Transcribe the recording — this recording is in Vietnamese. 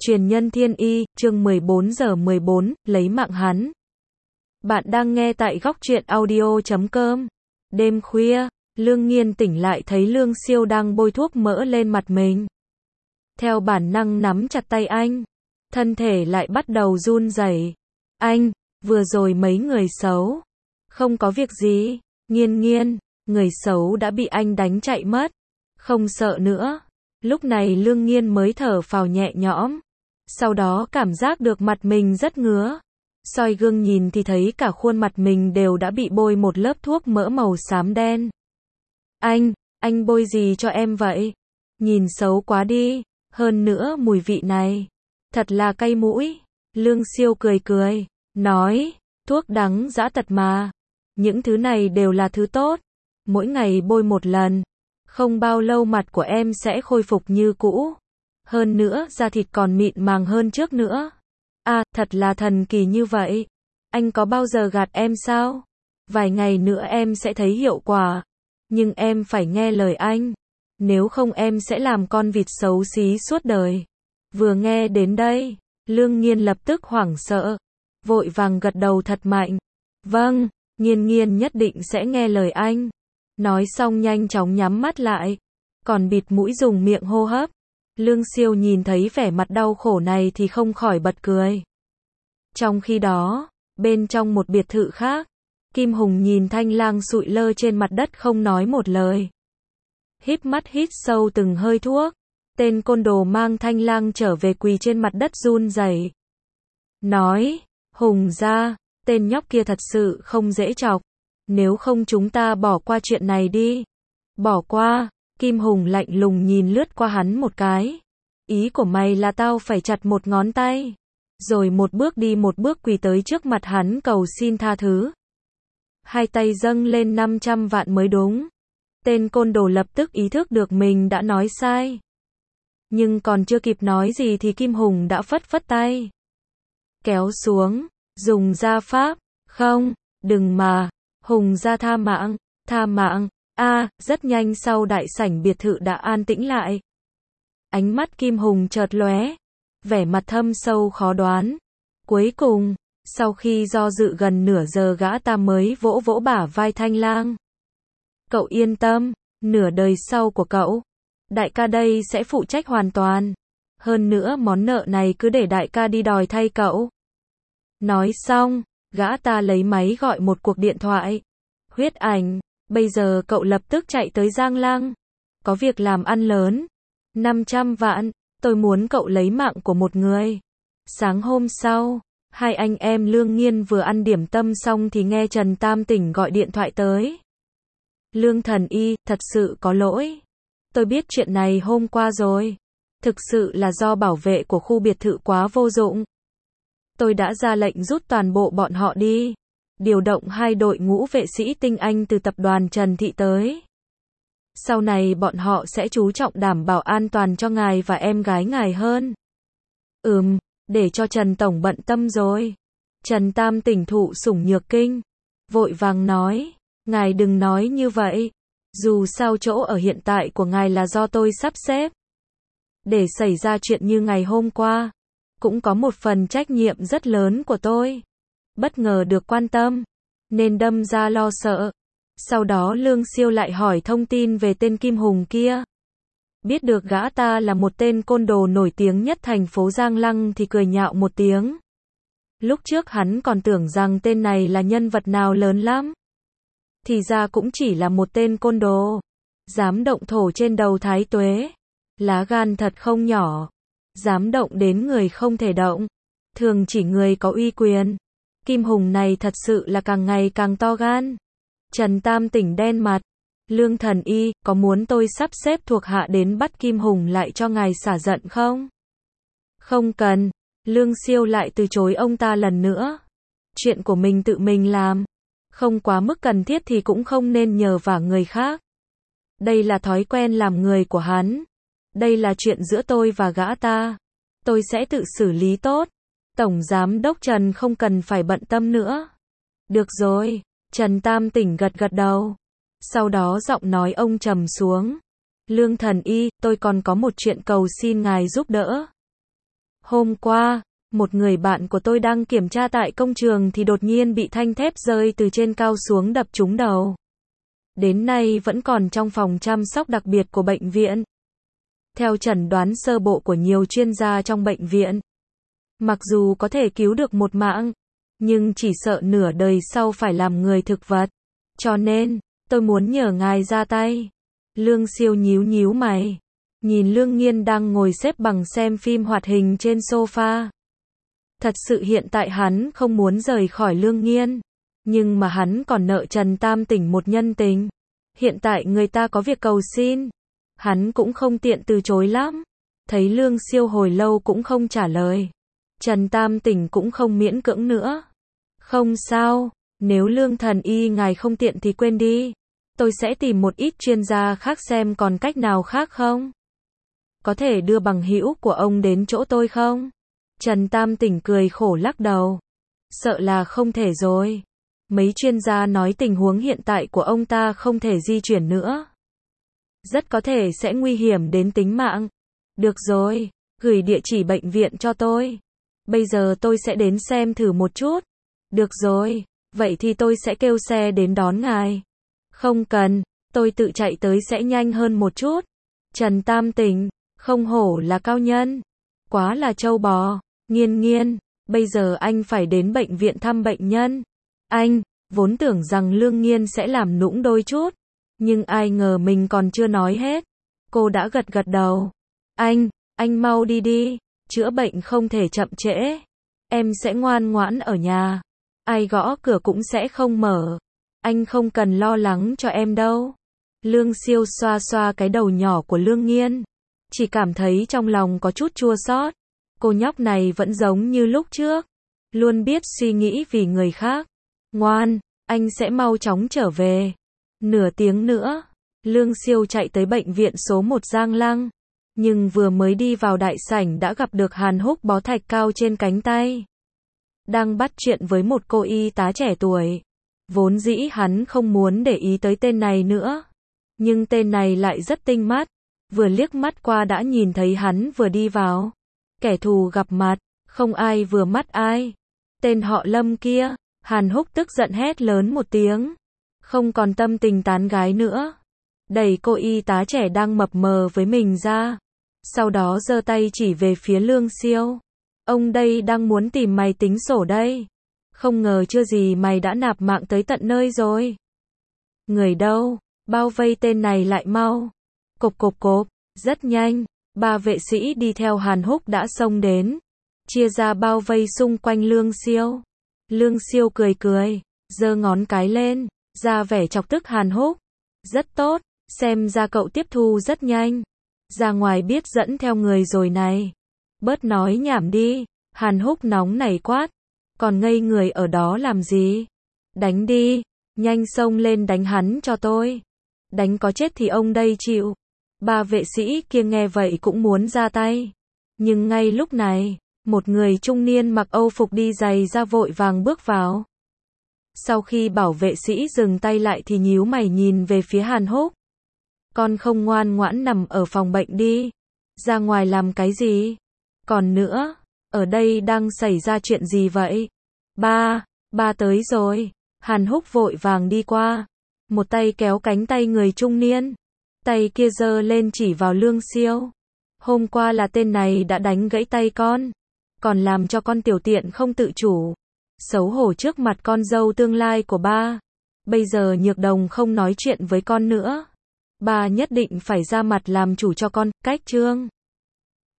Truyền nhân thiên y, chương 14 giờ 14, lấy mạng hắn. Bạn đang nghe tại góc truyện audio.com. Đêm khuya, Lương Nghiên tỉnh lại thấy Lương Siêu đang bôi thuốc mỡ lên mặt mình. Theo bản năng nắm chặt tay anh, thân thể lại bắt đầu run rẩy. Anh, vừa rồi mấy người xấu. Không có việc gì, Nghiên Nghiên, người xấu đã bị anh đánh chạy mất. Không sợ nữa. Lúc này Lương Nghiên mới thở phào nhẹ nhõm. Sau đó cảm giác được mặt mình rất ngứa. Soi gương nhìn thì thấy cả khuôn mặt mình đều đã bị bôi một lớp thuốc mỡ màu xám đen. Anh bôi gì cho em vậy? Nhìn xấu quá đi, hơn nữa mùi vị này, thật là cay mũi. Lương Siêu cười cười, nói, thuốc đắng dã tật mà. Những thứ này đều là thứ tốt. Mỗi ngày bôi một lần, không bao lâu mặt của em sẽ khôi phục như cũ. Hơn nữa, da thịt còn mịn màng hơn trước nữa. À, thật là thần kỳ như vậy. Anh có bao giờ gạt em sao? Vài ngày nữa em sẽ thấy hiệu quả. Nhưng em phải nghe lời anh. Nếu không em sẽ làm con vịt xấu xí suốt đời. Vừa nghe đến đây, Lương Nghiên lập tức hoảng sợ. Vội vàng gật đầu thật mạnh. Vâng, Nghiên Nghiên nhất định sẽ nghe lời anh. Nói xong nhanh chóng nhắm mắt lại. Còn bịt mũi dùng miệng hô hấp. Lương Siêu nhìn thấy vẻ mặt đau khổ này thì không khỏi bật cười. Trong khi đó, bên trong một biệt thự khác, Kim Hùng nhìn Thanh Lang sụi lơ trên mặt đất không nói một lời. Híp mắt hít sâu từng hơi thuốc. Tên côn đồ mang Thanh Lang trở về quỳ trên mặt đất run rẩy. Nói, Hùng ra, tên nhóc kia thật sự không dễ chọc. Nếu không chúng ta bỏ qua chuyện này đi. Bỏ qua. Kim Hùng lạnh lùng nhìn lướt qua hắn một cái. Ý của mày là tao phải chặt một ngón tay. Rồi một bước đi một bước quỳ tới trước mặt hắn cầu xin tha thứ. Hai tay dâng lên 500 vạn mới đúng. Tên côn đồ lập tức ý thức được mình đã nói sai. Nhưng còn chưa kịp nói gì thì Kim Hùng đã phất phất tay. Kéo xuống, dùng gia pháp, không, đừng mà, Hùng ra tha mạng. Rất nhanh sau đại sảnh biệt thự đã an tĩnh lại. Ánh mắt Kim Hùng chợt lóe, vẻ mặt thâm sâu khó đoán. Cuối cùng, sau khi do dự gần nửa giờ gã ta mới vỗ vỗ bả vai Thanh Lang. Cậu yên tâm, nửa đời sau của cậu, đại ca đây sẽ phụ trách hoàn toàn. Hơn nữa món nợ này cứ để đại ca đi đòi thay cậu. Nói xong, gã ta lấy máy gọi một cuộc điện thoại. Huyết Ảnh, bây giờ cậu lập tức chạy tới Giang Lăng. Có việc làm ăn lớn. 500 vạn, tôi muốn cậu lấy mạng của một người. Sáng hôm sau, hai anh em Lương Nghiên vừa ăn điểm tâm xong thì nghe Trần Tam Tỉnh gọi điện thoại tới. Lương thần y, thật sự có lỗi. Tôi biết chuyện này hôm qua rồi. Thực sự là do bảo vệ của khu biệt thự quá vô dụng. Tôi đã ra lệnh rút toàn bộ bọn họ đi. Điều động 2 đội ngũ vệ sĩ tinh anh từ tập đoàn Trần Thị tới. Sau này bọn họ sẽ chú trọng đảm bảo an toàn cho ngài và em gái ngài hơn. Để cho Trần Tổng bận tâm rồi. Trần Tam Tỉnh thụ sủng nhược kinh. Vội vàng nói, ngài đừng nói như vậy. Dù sao chỗ ở hiện tại của ngài là do tôi sắp xếp. Để xảy ra chuyện như ngày hôm qua, cũng có một phần trách nhiệm rất lớn của tôi. Bất ngờ được quan tâm, nên đâm ra lo sợ. Sau đó Lương Siêu lại hỏi thông tin về tên Kim Hùng kia. Biết được gã ta là một tên côn đồ nổi tiếng nhất thành phố Giang Lăng thì cười nhạo một tiếng. Lúc trước hắn còn tưởng rằng tên này là nhân vật nào lớn lắm. Thì ra cũng chỉ là một tên côn đồ. Dám động thổ trên đầu Thái Tuế. Lá gan thật không nhỏ. Dám động đến người không thể động. Thường chỉ người có uy quyền. Kim Hùng này thật sự là càng ngày càng to gan. Trần Tam Tỉnh đen mặt. Lương thần y, có muốn tôi sắp xếp thuộc hạ đến bắt Kim Hùng lại cho ngài xả giận không? Không cần. Lương Siêu lại từ chối ông ta lần nữa. Chuyện của mình tự mình làm. Không quá mức cần thiết thì cũng không nên nhờ vả người khác. Đây là thói quen làm người của hắn. Đây là chuyện giữa tôi và gã ta. Tôi sẽ tự xử lý tốt. Tổng Giám đốc Trần không cần phải bận tâm nữa. Được rồi, Trần Tam Tỉnh gật gật đầu. Sau đó giọng nói ông trầm xuống. Lương thần y, tôi còn có một chuyện cầu xin ngài giúp đỡ. Hôm qua, một người bạn của tôi đang kiểm tra tại công trường thì đột nhiên bị thanh thép rơi từ trên cao xuống đập trúng đầu. Đến nay vẫn còn trong phòng chăm sóc đặc biệt của bệnh viện. Theo chẩn đoán sơ bộ của nhiều chuyên gia trong bệnh viện, mặc dù có thể cứu được một mạng, nhưng chỉ sợ nửa đời sau phải làm người thực vật. Cho nên, tôi muốn nhờ ngài ra tay. Lương Siêu nhíu nhíu mày, nhìn Lương Nghiên đang ngồi xếp bằng xem phim hoạt hình trên sofa. Thật sự hiện tại hắn không muốn rời khỏi Lương Nghiên, nhưng mà hắn còn nợ Trần Tam Tỉnh một nhân tình. Hiện tại người ta có việc cầu xin, hắn cũng không tiện từ chối lắm. Thấy Lương Siêu hồi lâu cũng không trả lời, Trần Tam Tỉnh cũng không miễn cưỡng nữa. Không sao, nếu Lương thần y ngài không tiện thì quên đi. Tôi sẽ tìm một ít chuyên gia khác xem còn cách nào khác không. Có thể đưa bằng hữu của ông đến chỗ tôi không? Trần Tam Tỉnh cười khổ lắc đầu. Sợ là không thể rồi. Mấy chuyên gia nói tình huống hiện tại của ông ta không thể di chuyển nữa. Rất có thể sẽ nguy hiểm đến tính mạng. Được rồi, gửi địa chỉ bệnh viện cho tôi. Bây giờ tôi sẽ đến xem thử một chút. Được rồi, vậy thì tôi sẽ kêu xe đến đón ngài. Không cần, tôi tự chạy tới sẽ nhanh hơn một chút. Trần Tam Tỉnh, không hổ là cao nhân. Quá là trâu bò. Nghiên Nghiên, bây giờ anh phải đến bệnh viện thăm bệnh nhân. Anh, vốn tưởng rằng Lương Nghiên sẽ làm nũng đôi chút. Nhưng ai ngờ mình còn chưa nói hết. Cô đã gật gật đầu. Anh mau đi đi. Chữa bệnh không thể chậm trễ. Em sẽ ngoan ngoãn ở nhà. Ai gõ cửa cũng sẽ không mở. Anh không cần lo lắng cho em đâu. Lương Siêu xoa xoa cái đầu nhỏ của Lương Nghiên. Chỉ cảm thấy trong lòng có chút chua xót. Cô nhóc này vẫn giống như lúc trước. Luôn biết suy nghĩ vì người khác. Ngoan, anh sẽ mau chóng trở về. Nửa tiếng nữa, Lương Siêu chạy tới bệnh viện số 1 Giang Lăng. Nhưng vừa mới đi vào đại sảnh đã gặp được Hàn Húc bó thạch cao trên cánh tay. Đang bắt chuyện với một cô y tá trẻ tuổi. Vốn dĩ hắn không muốn để ý tới tên này nữa. Nhưng tên này lại rất tinh mắt. Vừa liếc mắt qua đã nhìn thấy hắn vừa đi vào. Kẻ thù gặp mặt, không ai vừa mắt ai. Tên họ Lâm kia, Hàn Húc tức giận hét lớn một tiếng. Không còn tâm tình tán gái nữa. Đẩy cô y tá trẻ đang mập mờ với mình ra. Sau đó giơ tay chỉ về phía Lương Siêu. Ông đây đang muốn tìm mày tính sổ đây. Không ngờ chưa gì mày đã nạp mạng tới tận nơi rồi. Người đâu, bao vây tên này lại mau. Cộp cộp cộp, rất nhanh. 3 vệ sĩ đi theo Hàn Húc đã xông đến. Chia ra bao vây xung quanh Lương Siêu. Lương Siêu cười cười, giơ ngón cái lên, ra vẻ chọc tức Hàn Húc. Rất tốt, xem ra cậu tiếp thu rất nhanh. Ra ngoài biết dẫn theo người rồi này. Bớt nói nhảm đi. Hàn Húc nóng nảy quát. Còn ngây người ở đó làm gì? Đánh đi, nhanh xông lên đánh hắn cho tôi. Đánh có chết thì ông đây chịu. 3 vệ sĩ kia nghe vậy cũng muốn ra tay. Nhưng ngay lúc này, một người trung niên mặc Âu phục đi giày ra vội vàng bước vào. Sau khi bảo vệ sĩ dừng tay lại thì nhíu mày nhìn về phía Hàn Húc. Con không ngoan ngoãn nằm ở phòng bệnh đi. Ra ngoài làm cái gì? Còn nữa, ở đây đang xảy ra chuyện gì vậy? Ba tới rồi. Hàn Húc vội vàng đi qua. Một tay kéo cánh tay người trung niên. Tay kia giơ lên chỉ vào Lương Siêu. Hôm qua là tên này đã đánh gãy tay con. Còn làm cho con tiểu tiện không tự chủ. Xấu hổ trước mặt con dâu tương lai của ba. Bây giờ Nhược Đồng không nói chuyện với con nữa. Ba nhất định phải ra mặt làm chủ cho con, cách chương.